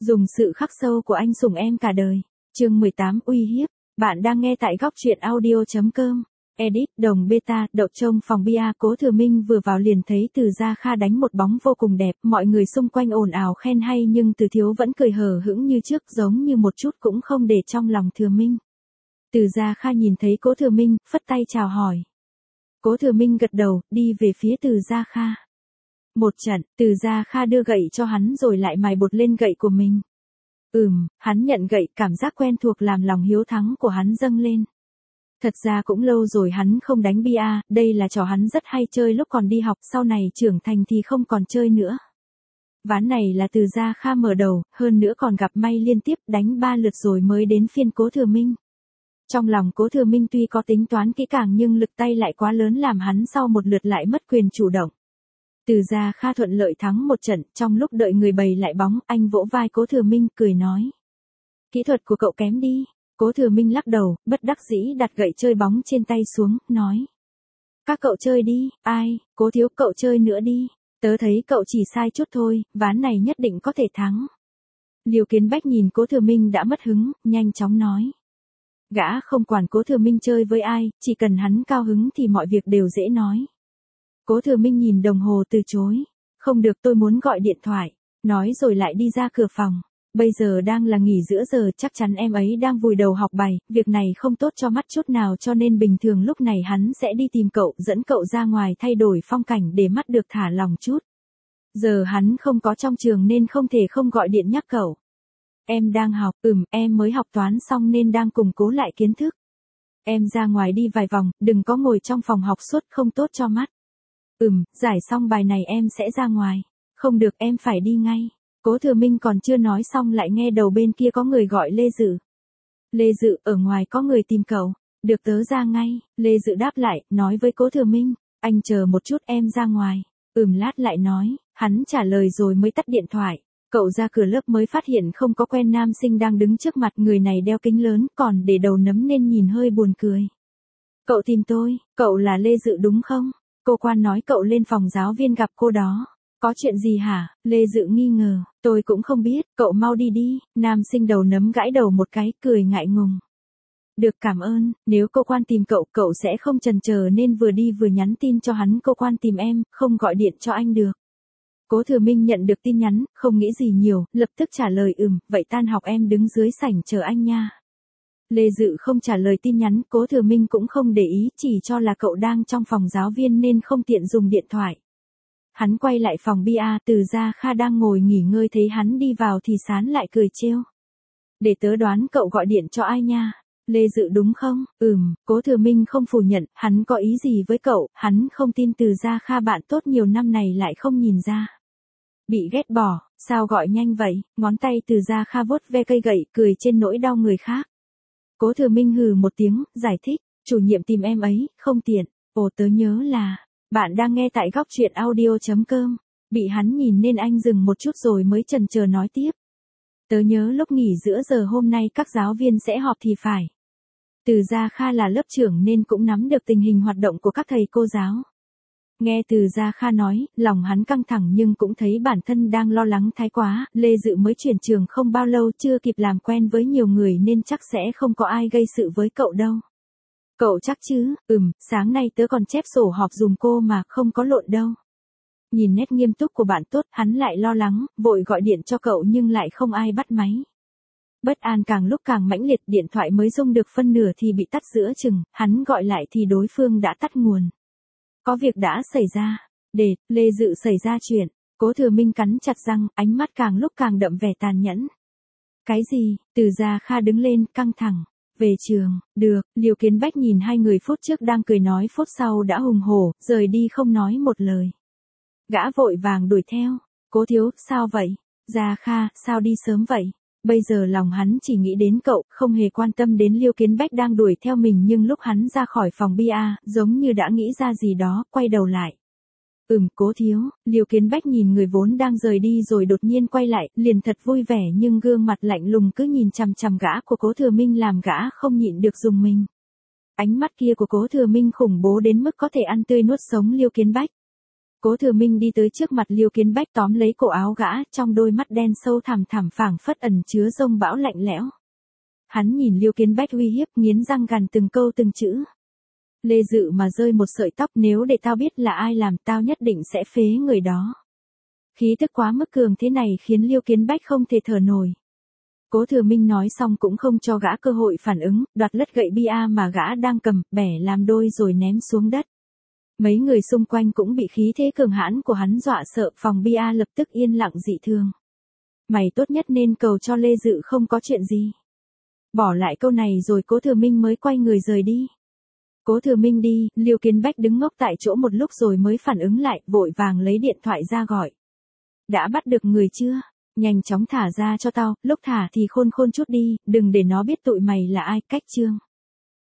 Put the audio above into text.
Dùng sự khắc sâu của anh sủng em cả đời. Chương 18 uy hiếp. Bạn đang nghe tại góc truyện audio.com. Edit đồng beta. Đậu trong phòng bia. Cố Thừa Minh vừa vào liền thấy Từ Gia Kha đánh một bóng vô cùng đẹp. Mọi người xung quanh ồn ào khen hay nhưng Từ Thiếu vẫn cười hờ hững như trước, giống như một chút cũng không để trong lòng Thừa Minh. Từ Gia Kha nhìn thấy Cố Thừa Minh, phất tay chào hỏi. Cố Thừa Minh gật đầu, đi về phía Từ Gia Kha. Một trận, Từ Gia Kha đưa gậy cho hắn rồi lại mài bột lên gậy của mình. Hắn nhận gậy, cảm giác quen thuộc làm lòng hiếu thắng của hắn dâng lên. Thật ra cũng lâu rồi hắn không đánh bia, đây là trò hắn rất hay chơi lúc còn đi học, sau này trưởng thành thì không còn chơi nữa. Ván này là Từ Gia Kha mở đầu, hơn nữa còn gặp may liên tiếp, đánh 3 lượt rồi mới đến phiên Cố Thừa Minh. Trong lòng Cố Thừa Minh tuy có tính toán kỹ càng nhưng lực tay lại quá lớn làm hắn sau một lượt lại mất quyền chủ động. Từ Gia Kha thuận lợi thắng một trận, trong lúc đợi người bày lại bóng, anh vỗ vai Cố Thừa Minh, cười nói. Kỹ thuật của cậu kém đi. Cố Thừa Minh lắc đầu, bất đắc dĩ đặt gậy chơi bóng trên tay xuống, nói. Các cậu chơi đi, ai, Cố thiếu cậu chơi nữa đi. Tớ thấy cậu chỉ sai chút thôi, ván này nhất định có thể thắng. Liêu Kiến Bách nhìn Cố Thừa Minh đã mất hứng, nhanh chóng nói. Gã không quản Cố Thừa Minh chơi với ai, chỉ cần hắn cao hứng thì mọi việc đều dễ nói. Cố Thừa Minh nhìn đồng hồ từ chối. Không được, tôi muốn gọi điện thoại. Nói rồi lại đi ra cửa phòng. Bây giờ đang là nghỉ giữa giờ, chắc chắn em ấy đang vùi đầu học bài, việc này không tốt cho mắt chút nào cho nên bình thường lúc này hắn sẽ đi tìm cậu, dẫn cậu ra ngoài thay đổi phong cảnh để mắt được thả lòng chút. Giờ hắn không có trong trường nên không thể không gọi điện nhắc cậu. Em đang học, em mới học toán xong nên đang củng cố lại kiến thức. Em ra ngoài đi vài vòng, đừng có ngồi trong phòng học suốt, không tốt cho mắt. Giải xong bài này em sẽ ra ngoài. Không được, em phải đi ngay. Cố Thừa Minh còn chưa nói xong lại nghe đầu bên kia có người gọi Lê Dự. Lê Dự, ở ngoài có người tìm cậu. Được, tớ ra ngay. Lê Dự đáp lại, nói với Cố Thừa Minh. Anh chờ một chút, em ra ngoài. Lát lại nói. Hắn trả lời rồi mới tắt điện thoại. Cậu ra cửa lớp mới phát hiện không có quen nam sinh đang đứng trước mặt, người này đeo kính lớn, còn để đầu nấm nên nhìn hơi buồn cười. Cậu tìm tôi, cậu là Lê Dự đúng không? Cô quan nói cậu lên phòng giáo viên gặp cô đó. Có chuyện gì hả? Lê Dự nghi ngờ. Tôi cũng không biết, cậu mau đi đi. Nam sinh đầu nấm gãi đầu một cái, cười ngại ngùng. Được, cảm ơn, nếu cô quan tìm cậu, cậu sẽ không chần chờ nên vừa đi vừa nhắn tin cho hắn, cô quan tìm em, không gọi điện cho anh được. Cố Thừa Minh nhận được tin nhắn, không nghĩ gì nhiều, lập tức trả lời vậy tan học em đứng dưới sảnh chờ anh nha. Lê Dự không trả lời tin nhắn, Cố Thừa Minh cũng không để ý, chỉ cho là cậu đang trong phòng giáo viên nên không tiện dùng điện thoại. Hắn quay lại phòng bia, Từ Gia Kha đang ngồi nghỉ ngơi thấy hắn đi vào thì sán lại cười trêu. Để tớ đoán cậu gọi điện cho ai nha? Lê Dự đúng không? Cố Thừa Minh không phủ nhận, hắn có ý gì với cậu, hắn không tin Từ Gia Kha bạn tốt nhiều năm này lại không nhìn ra. Bị ghét bỏ, sao gọi nhanh vậy? Ngón tay Từ Gia Kha vuốt ve cây gậy, cười trên nỗi đau người khác. Cố Thừa Minh hừ một tiếng, giải thích, chủ nhiệm tìm em ấy, không tiện. Ồ, tớ nhớ là, bạn đang nghe tại góc truyện audio.com. Bị hắn nhìn nên anh dừng một chút rồi mới chần chờ nói tiếp. Tớ nhớ lúc nghỉ giữa giờ hôm nay các giáo viên sẽ họp thì phải. Từ Gia Kha là lớp trưởng nên cũng nắm được tình hình hoạt động của các thầy cô giáo. Nghe Từ Gia Kha nói, lòng hắn căng thẳng nhưng cũng thấy bản thân đang lo lắng thái quá, Lê Dự mới chuyển trường không bao lâu, chưa kịp làm quen với nhiều người nên chắc sẽ không có ai gây sự với cậu đâu. Cậu chắc chứ? Sáng nay tớ còn chép sổ họp dùm cô mà, không có lộn đâu. Nhìn nét nghiêm túc của bạn tốt, hắn lại lo lắng, vội gọi điện cho cậu nhưng lại không ai bắt máy. Bất an càng lúc càng mãnh liệt, điện thoại mới rung được phân nửa thì bị tắt giữa chừng, hắn gọi lại thì đối phương đã tắt nguồn. Có việc đã xảy ra. Lê Dự xảy ra chuyện. Cố Thừa Minh cắn chặt răng, ánh mắt càng lúc càng đậm vẻ tàn nhẫn. Cái gì? Từ Gia Kha đứng lên, căng thẳng. Về trường, được. Liêu Kiến Bách nhìn hai người phút trước đang cười nói phút sau đã hùng hổ, rời đi không nói một lời. Gã vội vàng đuổi theo. Cố thiếu, sao vậy? Gia Kha, sao đi sớm vậy? Bây giờ lòng hắn chỉ nghĩ đến cậu, không hề quan tâm đến Liêu Kiến Bách đang đuổi theo mình, nhưng lúc hắn ra khỏi phòng bia, giống như đã nghĩ ra gì đó, quay đầu lại. Cố thiếu. Liêu Kiến Bách nhìn người vốn đang rời đi rồi đột nhiên quay lại, liền thật vui vẻ nhưng gương mặt lạnh lùng cứ nhìn chằm chằm gã của Cố Thừa Minh làm gã không nhịn được rùng mình. Ánh mắt kia của Cố Thừa Minh khủng bố đến mức có thể ăn tươi nuốt sống Liêu Kiến Bách. Cố Thừa Minh đi tới trước mặt Liêu Kiến Bách tóm lấy cổ áo gã, trong đôi mắt đen sâu thẳm thẳm phảng phất ẩn chứa rông bão lạnh lẽo. Hắn nhìn Liêu Kiến Bách uy hiếp, nghiến răng gằn từng câu từng chữ. Lê Dự mà rơi một sợi tóc, nếu để tao biết là ai làm, tao nhất định sẽ phế người đó. Khí tức quá mức cường thế này khiến Liêu Kiến Bách không thể thở nổi. Cố Thừa Minh nói xong cũng không cho gã cơ hội phản ứng, đoạt lất gậy bia mà gã đang cầm, bẻ làm đôi rồi ném xuống đất. Mấy người xung quanh cũng bị khí thế cường hãn của hắn dọa sợ, phòng bia lập tức yên lặng dị thường. Mày tốt nhất nên cầu cho Lê Dự không có chuyện gì. Bỏ lại câu này rồi Cố Thừa Minh mới quay người rời đi. Cố Thừa Minh đi, Liêu Kiến Bách đứng ngốc tại chỗ một lúc rồi mới phản ứng lại, vội vàng lấy điện thoại ra gọi. Đã bắt được người chưa? Nhanh chóng thả ra cho tao, lúc thả thì khôn khôn chút đi, đừng để nó biết tụi mày là ai, cách chương.